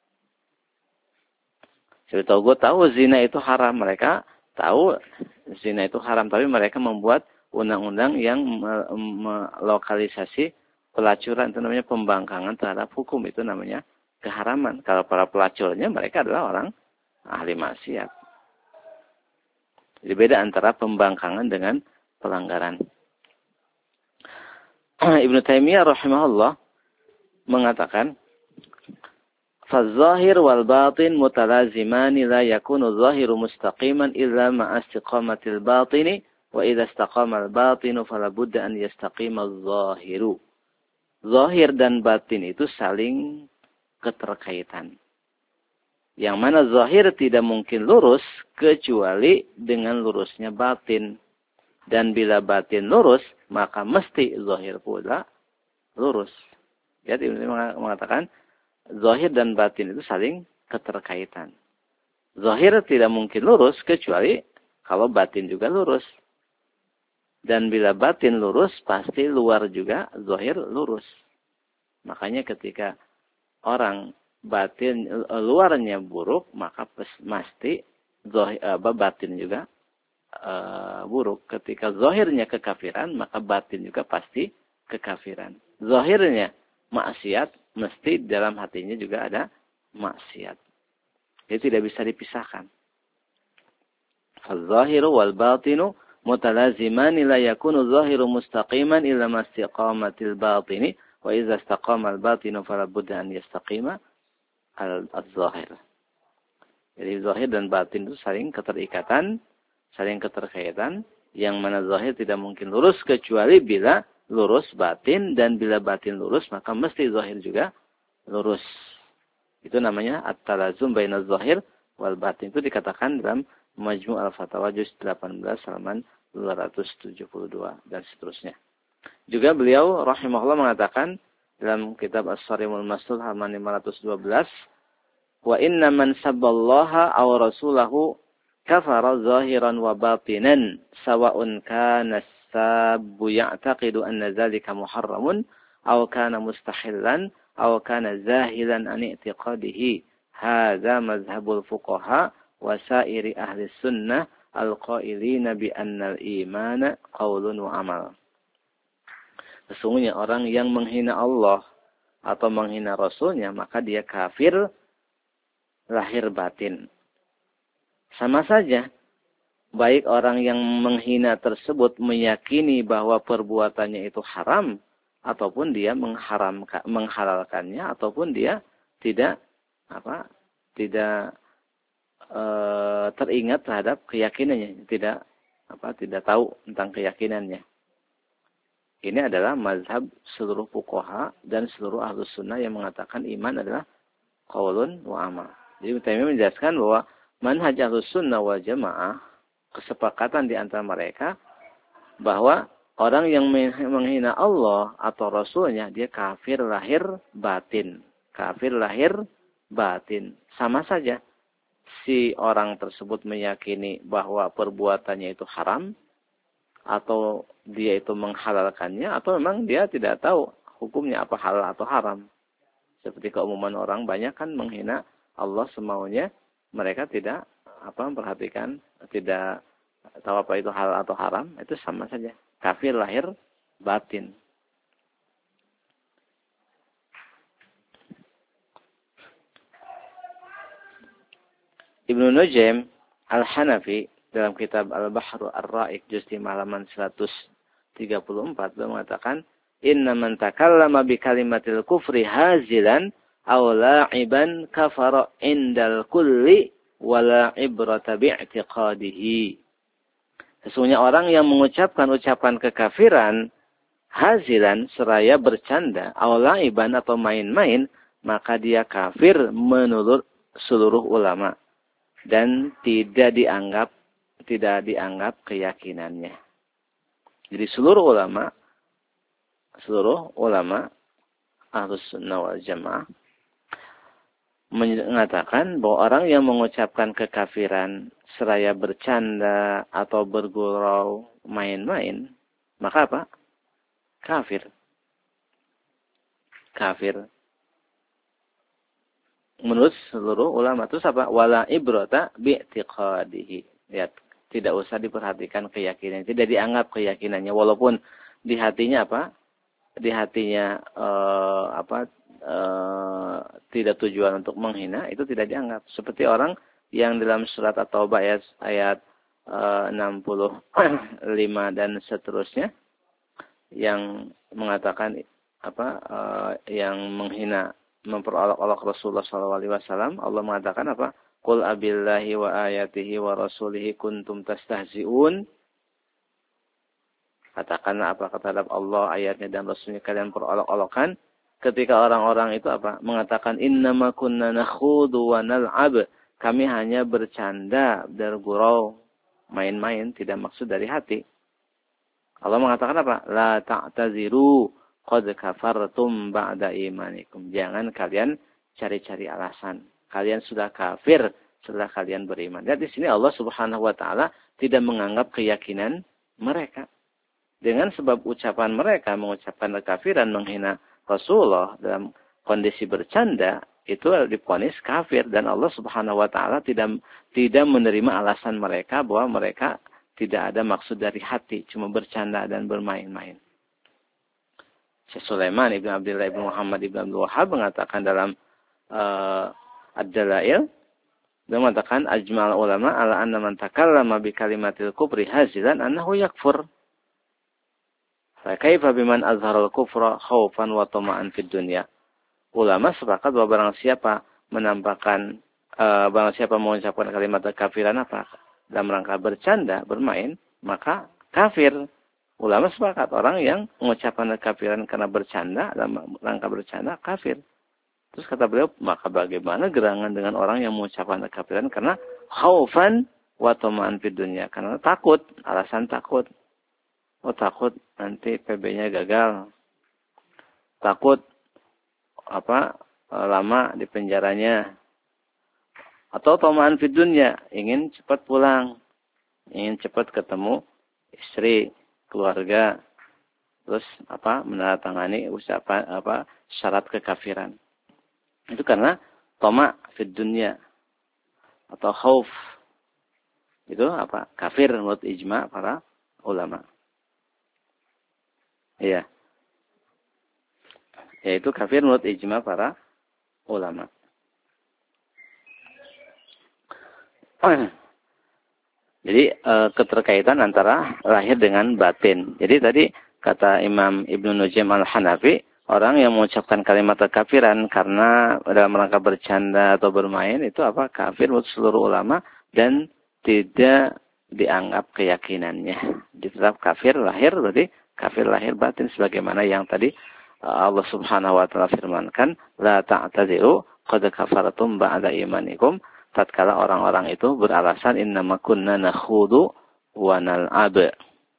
Jadi tahu zina itu haram, mereka tahu zina itu haram, tapi mereka membuat undang-undang yang melokalisasi pelacuran, itu namanya pembangkangan terhadap hukum, itu namanya keharaman. Kalau para pelacurnya mereka adalah orang ahli maksiat. Jadi beda antara pembangkangan dengan pelanggaran. Ibnu Taimiyah rahimahullah mengatakan, فالظاهر والباطن متلازمان لا يكون الظاهر مستقيما إلا مع استقامة الباطن وإذا استقام الباطن فلا بد أن يستقيم الظاهر. Zahir dan batin itu saling keterkaitan. Yang mana zahir tidak mungkin lurus kecuali dengan lurusnya batin. Dan bila batin lurus, maka mesti zahir pula lurus. Jadi mengatakan zahir dan batin itu saling keterkaitan. Zahir tidak mungkin lurus kecuali kalau batin juga lurus. Dan bila batin lurus, pasti luar juga zahir lurus. Makanya ketika orang batin luarnya buruk, maka pasti batin juga buruk. Ketika zahirnya kekafiran, maka batin juga pasti kekafiran. Zahirnya maksiat, mesti dalam hatinya juga ada maksiat. Jadi tidak bisa dipisahkan. Fal-zahiru wal-batinu mutalazimani la yakunu zahiru mustaqiman illa ma istiqamatil batini wa idza istaqama al-batinu fala budda an yastaqima al-zahir. Jadi zahir dan batin itu saling keterikatan, saling keterkaitan, yang mana zahir tidak mungkin lurus kecuali bila lurus batin, dan bila batin lurus maka mesti zahir juga lurus. Itu namanya at-talazum baina zahir wal batin. Itu dikatakan dalam Majmu' al-Fatawa juz 18 halaman 272 dan seterusnya. Juga beliau rahimahullah mengatakan dalam kitab As-Sarimul Maslul halaman 512, wa inna man sabballaha aw rasulahu kafara zahiran wa batinan sawa'un kana as-sabbu ya'taqidu anna dzalika muharramun aw kana mustahillan aw kana zahilan an i'tiqadihi. Hadza mazhabul fuqaha wa sairi ahli sunnah al-qailina bi anna al-imana qaulun wa amal. Sesungguhnya orang yang menghina Allah atau menghina Rasulnya, maka dia kafir lahir batin. Sama saja baik orang yang menghina tersebut meyakini bahwa perbuatannya itu haram, ataupun dia menghalalkannya, ataupun dia tidak tidak teringat terhadap keyakinannya, tidak tahu tentang keyakinannya. Ini adalah mazhab seluruh fuqaha dan seluruh ahlus sunnah yang mengatakan iman adalah qaulun wa amal. Jadi Ibnu menjelaskan bahwa manhaj ahlus sunnah wal jamaah, kesepakatan di antara mereka bahwa orang yang menghina Allah atau Rasulnya, dia kafir lahir batin. Kafir lahir batin. Sama saja. Si orang tersebut meyakini bahwa perbuatannya itu haram, atau dia itu menghalalkannya, atau memang dia tidak tahu hukumnya apa halal atau haram. Seperti keumuman orang banyak kan menghina Allah semaunya, mereka tidak memperhatikan, tidak tahu apa itu halal atau haram, itu sama saja. Kafir lahir batin. Ibnu Nujaim Al-Hanafi dalam kitab Al-Bahru Ar-Ra'iq juz 5 halaman 134 beliau mengatakan, "Inna man takallama bi kalimatil kufri hazilan aw la'iban kafara indal kulli wala ibrata bi'tiqadihi." Sesungguhnya orang yang mengucapkan ucapan kekafiran hazilan seraya bercanda, aw la'iban atau main-main, maka dia kafir menurut seluruh ulama dan tidak dianggap keyakinannya. Jadi seluruh ulama Ahlus Sunnah wal Jamaah mengatakan bahwa orang yang mengucapkan kekafiran seraya bercanda atau bergurau main-main, maka apa? Kafir. Menurut seluruh ulama. Terus apa? Wala ibrata bi'tiqadihi. Lihat, tidak usah diperhatikan keyakinannya, tidak dianggap keyakinannya, walaupun di hatinya tidak tujuan untuk menghina, itu tidak dianggap. Seperti orang yang dalam surat At-Taubah ayat 65 dan seterusnya yang mengatakan yang menghina, memperolok-olok Rasulullah SAW, Allah mengatakan apa? Qul abillahi wa ayatihi wa rasulihi kuntum tastahzi'un. Katakanlah apa terhadap Allah, ayatnya dan Rasulnya kalian perolok-olokan. Ketika orang-orang itu mengatakan innama kunna nakhudu wa nal'ab. Kami hanya bercanda, bergurau, main-main, tidak maksud dari hati. Allah mengatakan apa? La ta'taziru qad kafartum ba'da imanikum. Jangan kalian cari-cari alasan. Kalian sudah kafir setelah kalian beriman. Dan di sini Allah Subhanahu wa taala tidak menganggap keyakinan mereka. Dengan sebab ucapan mereka mengucapkan kekafiran, menghina Rasulullah dalam kondisi bercanda, itu divonis kafir, dan Allah Subhanahu wa taala tidak menerima alasan mereka bahwa mereka tidak ada maksud dari hati, cuma bercanda dan bermain-main. Syekh Sulaiman Ibn Abdullah Ibn Muhammad Ibn Abdul Wahhab mengatakan dalam Ad-Dalail, dia mengatakan ajmal ulama ala anna man takallama bi kalimatil kufri hazilan annahu yakfur. Fa kaifa biman azharal kufra khaufan wa tama'an fid dunya. Ulama sepakat bahwa barang siapa mengucapkan kalimat kekafiran dalam rangka bercanda, bermain, maka kafir. Ulama sepakat orang yang mengucapkan kekafiran karena bercanda, dalam rangka bercanda, kafir. Terus kata beliau, maka bagaimana gerangan dengan orang yang mengucapkan kekafiran karena khaufan wa tama'an fid dunya, karena takut, alasan takut. Oh, takut nanti PB-nya gagal. Takut lama di penjaranya. Atau tama'an fid dunya, ingin cepat pulang, ingin cepat ketemu istri, keluarga. Terus menandatangani syarat kekafiran. Itu karena toma fid dunya atau khauf. Itu kafir menurut ijma para ulama. Iya. Yaitu kafir menurut ijma para ulama. Jadi keterkaitan antara lahir dengan batin. Jadi tadi kata Imam Ibnu Nujam Al-Hanafi, orang yang mengucapkan kalimat kekafiran karena dalam rangka bercanda atau bermain itu apa? Kafir menurut seluruh ulama dan tidak dianggap keyakinannya. Ditetap kafir lahir berarti kafir lahir batin sebagaimana yang tadi Allah Subhanahu wa taala firmankan, la ta'tadiru qad kafartum ba'da imanikum. Tatkala orang-orang itu beralasan innama kunna nakhudu wa nal'ab.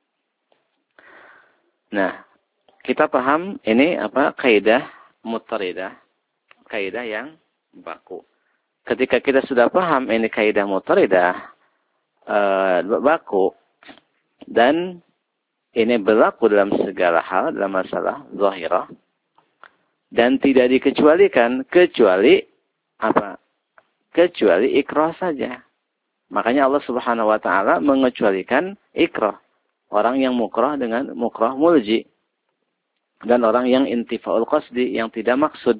Nah, kita paham ini apa? Kaidah muttaridah, kaidah yang baku. Ketika kita sudah paham ini kaidah muttaridah baku dan ini berlaku dalam segala hal dalam masalah zahirah dan tidak dikecualikan kecuali apa? Kecuali ikrah saja. Makanya Allah Subhanahu wa taala mengecualikan ikrah. Orang yang mukrah dengan mukrah mulji. Dan orang yang intifa'ul qasdi, yang tidak maksud.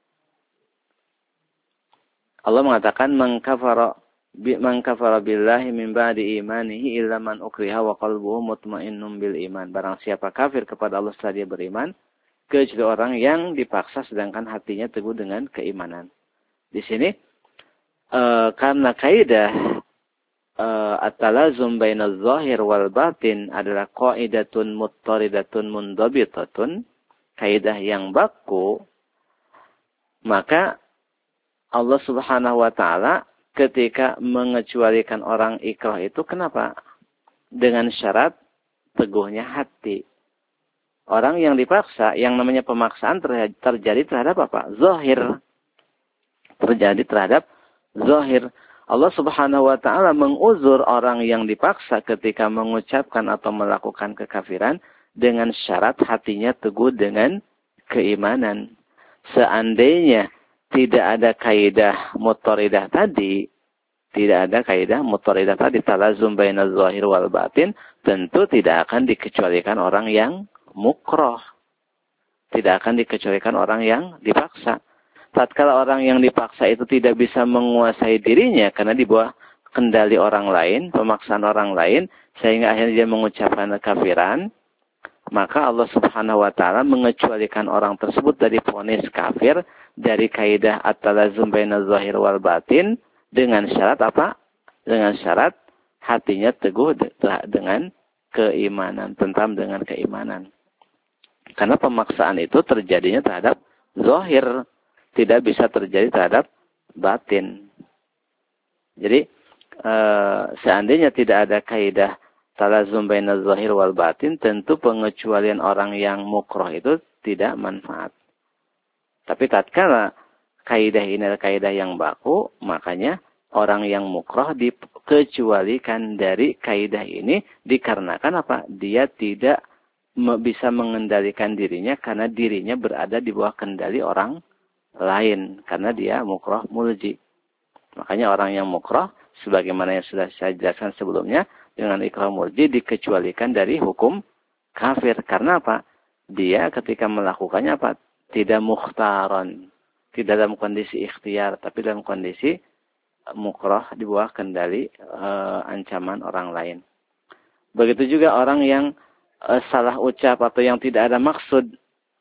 Allah mengatakan man kafara billahi min ba'di imanihi illa man ukriha wa qalbuhu mutmainnun bil iman. Barang siapa kafir kepada Allah setelah dia beriman, kecuali orang yang dipaksa sedangkan hatinya teguh dengan keimanan. Di sini karena kaidah at-talazum bainaz zahir wal batin adalah qaidatun muttaridatun mundabitatun, kaidah yang baku, maka Allah Subhanahu wa taala ketika mengecualikan orang ikrah itu kenapa? Dengan syarat teguhnya hati. Orang yang dipaksa, yang namanya pemaksaan terjadi terhadap apa? Zahir. Terjadi terhadap zahir. Allah Subhanahu wa taala menguzur orang yang dipaksa ketika mengucapkan atau melakukan kekafiran dengan syarat hatinya teguh dengan keimanan. Seandainya tidak ada kaidah muttaridah tadi, talazum bainaz zahir wal batin, tentu tidak akan dikecualikan orang yang mukrah. Tidak akan dikecualikan orang yang dipaksa. Tatkala orang yang dipaksa itu tidak bisa menguasai dirinya karena di bawah kendali orang lain, pemaksaan orang lain, sehingga akhirnya dia mengucapkan kekafiran, maka Allah Subhanahu wa taala mengecualikan orang tersebut dari vonis kafir dari kaidah at-talazum bainaz zahir wal batin dengan syarat apa? Dengan syarat hatinya teguh dengan keimanan, tentram dengan keimanan. Karena pemaksaan itu terjadinya terhadap zahir, tidak bisa terjadi terhadap batin. Jadi seandainya tidak ada kaidah talazum bainaz zahir wal batin, tentu pengecualian orang yang mukrah itu tidak manfaat. Tapi tatkala kaidah ini adalah kaidah yang baku, makanya orang yang mukrah dikecualikan dari kaidah ini dikarenakan apa? Dia tidak bisa mengendalikan dirinya karena dirinya berada di bawah kendali orang lain karena dia mukrah mulji. Makanya orang yang mukrah sebagaimana yang sudah saya jelaskan sebelumnya dengan ikrah mulji dikecualikan dari hukum kafir. Karena apa? Dia ketika melakukannya apa? Tidak mukhtaran, tidak dalam kondisi ikhtiar, tapi dalam kondisi mukrah di bawah kendali ancaman orang lain. Begitu juga orang yang salah ucap atau yang tidak ada maksud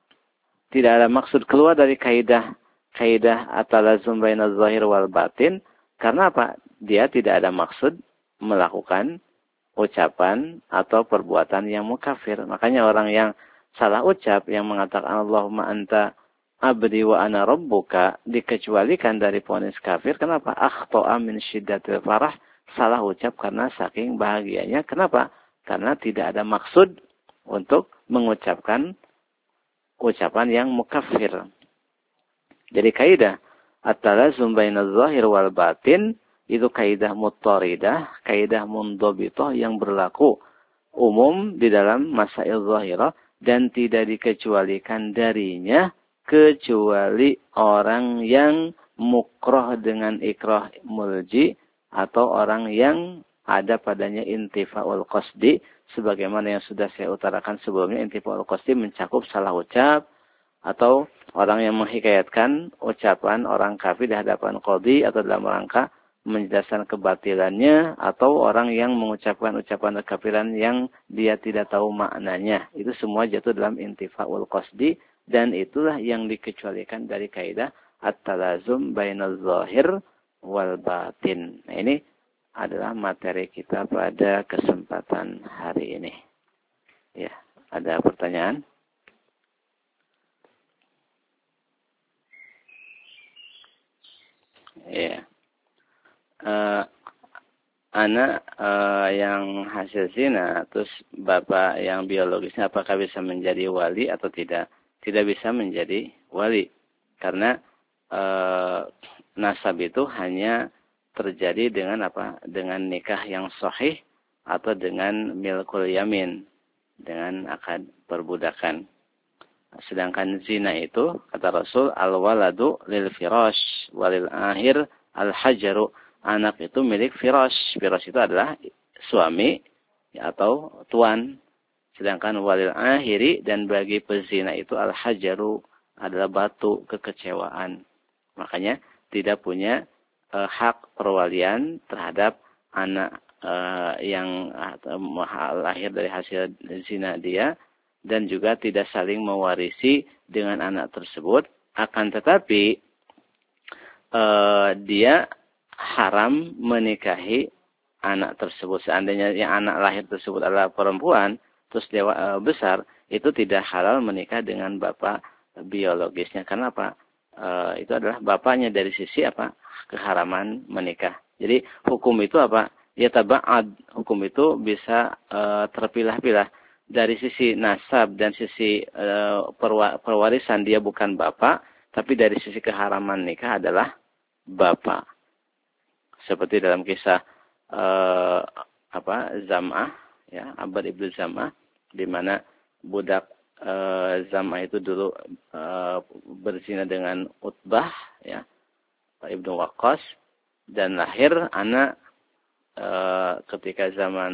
keluar dari kaidah at-talazum bainaz zahir wal batin. Karena apa? Dia tidak ada maksud melakukan ucapan atau perbuatan yang mukafir. Makanya orang yang salah ucap, yang mengatakan Allahumma anta abdi wa ana rabbuka, dikecualikan dari vonis kafir. Kenapa? Akhto'a min syiddatil farah, salah ucap karena saking bahagianya. Kenapa? Karena tidak ada maksud untuk mengucapkan ucapan yang mukafir. Jadi kaidah at-talazum bainaz zahir wal batin itu kaidah muttaridah, kaidah mundhabithah yang berlaku umum di dalam masail zahirah dan tidak dikecualikan darinya kecuali orang yang mukrah dengan ikrah mulji atau orang yang ada padanya intifa'ul qasdi, sebagaimana yang sudah saya utarakan sebelumnya. Intifa'ul qasdi mencakup salah ucap atau orang yang menghikayatkan ucapan orang kafir di hadapan qadhi atau dalam rangka menjelaskan kebatilannya, atau orang yang mengucapkan ucapan kekafiran yang dia tidak tahu maknanya. Itu semua jatuh dalam intifa'ul qasdi, dan itulah yang dikecualikan dari kaidah at-talazum bainal zahir wal batin. Nah, ini adalah materi kita pada kesempatan hari ini. Ya, ada pertanyaan? Ya. Anak yang hasil zina, terus bapak yang biologisnya apakah bisa menjadi wali atau tidak? Tidak bisa menjadi wali. Karena nasab itu hanya terjadi dengan apa? Dengan nikah yang sahih atau dengan milkul yamin, dengan akad perbudakan. Sedangkan zina itu, kata Rasul, al-waladu lil firash walil ahir al-hajaru. Anak itu milik firash. Firash itu adalah suami atau tuan. Sedangkan walil ahiri, dan bagi pezina itu al-hajaru, adalah batu, kekecewaan. Makanya tidak punya hak perwalian terhadap anak yang lahir dari hasil zina dia, dan juga tidak saling mewarisi dengan anak tersebut. Akan tetapi dia haram menikahi anak tersebut. Seandainya yang anak lahir tersebut adalah perempuan, terus dia besar, itu tidak halal menikah dengan bapak biologisnya. Karena apa? Itu adalah bapaknya dari sisi apa? Keharaman menikah. Jadi hukum itu apa? Ya taba'ad. Hukum itu bisa terpilah-pilah. Dari sisi nasab dan sisi perwarisan dia bukan bapak, tapi dari sisi keharaman nikah adalah bapak. Seperti dalam kisah Zam'ah, ya, Abbad ibnu Zam'ah, di mana budak Zam'ah itu dulu berzina dengan Utbah, ya, ibnu Waqqas, dan lahir anak ketika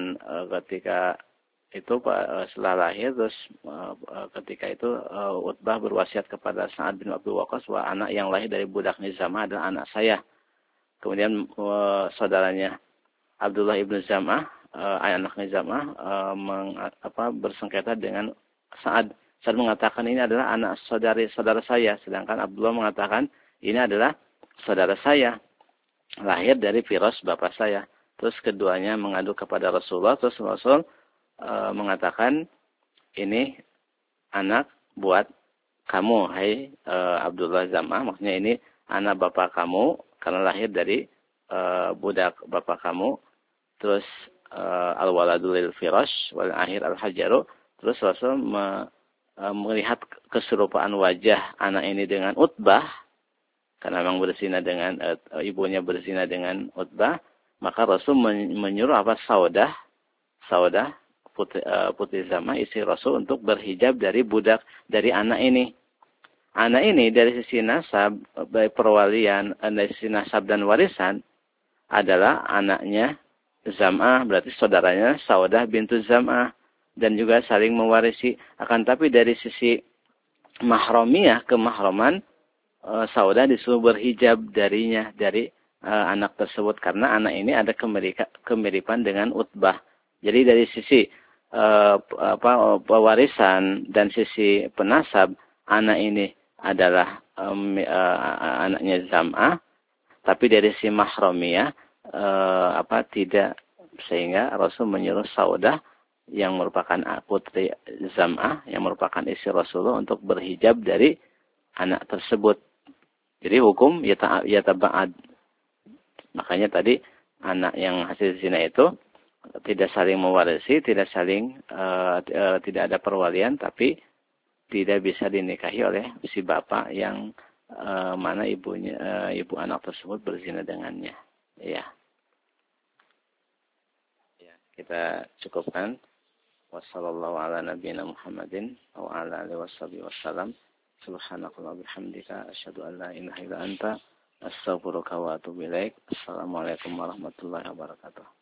itu setelah lahir, terus ketika itu Utbah berwasiat kepada Sa'ad bin Abdul Waqqas bahwa anak yang lahir dari budak Zam'ah adalah anak saya. Kemudian saudaranya Abdullah ibnu Zam'ah, anak Zam'ah, bersengketa dengan Sa'ad. Sa'ad mengatakan ini adalah anak saudara saya, sedangkan Abdullah mengatakan ini adalah saudara saya, lahir dari firas bapak saya. Terus keduanya mengadu kepada Rasulullah, terus Rasul mengatakan ini anak buat kamu, hai Abdullah Zam'ah, maksudnya ini anak bapak kamu karena lahir dari budak bapak kamu. Terus al-waladu lil firash wal akhir al-hajaru. Terus Rasul melihat keserupaan wajah anak ini dengan Utbah, karena memang berzina dengan ibunya berzina dengan Utbah, maka Rasul menyuruh Saudah putri Zam'ah, istri Rasul, untuk berhijab dari dari anak ini. Anak ini dari sisi nasab, baik perwalian, dari sisi nasab dan warisan, adalah anaknya Zam'ah, berarti saudaranya Saudah bintu Zam'ah, dan juga saling mewarisi. Akan tapi dari sisi mahramiyah, kemahraman, Saudah disuruh berhijab darinya, dari anak tersebut, karena anak ini ada kemiripan dengan Utbah. Jadi dari sisi pewarisan dan sisi penasab, anak ini adalah anaknya Zam'ah, tapi dari sisi mahramiyah tidak, sehingga Rasul menyuruh Saudah yang merupakan putri Zam'ah, yang merupakan istri Rasulullah, untuk berhijab dari anak tersebut. Jadi hukum yataba'ad. Makanya tadi anak yang hasil zina itu tidak saling mewarisi, tidak ada perwalian, tapi tidak bisa dinikahi oleh si bapak yang mana ibu anak tersebut berzina dengannya. Ya. Ya, kita cukupkan. Wassallallahu ala nabiyina Muhammadin wa ala alihi wasallam. Subhanakallah bihamdika asyhadu an la ilaha illa anta astaghfiruka wa atubu ilaik. Assalamualaikum warahmatullahi wabarakatuh.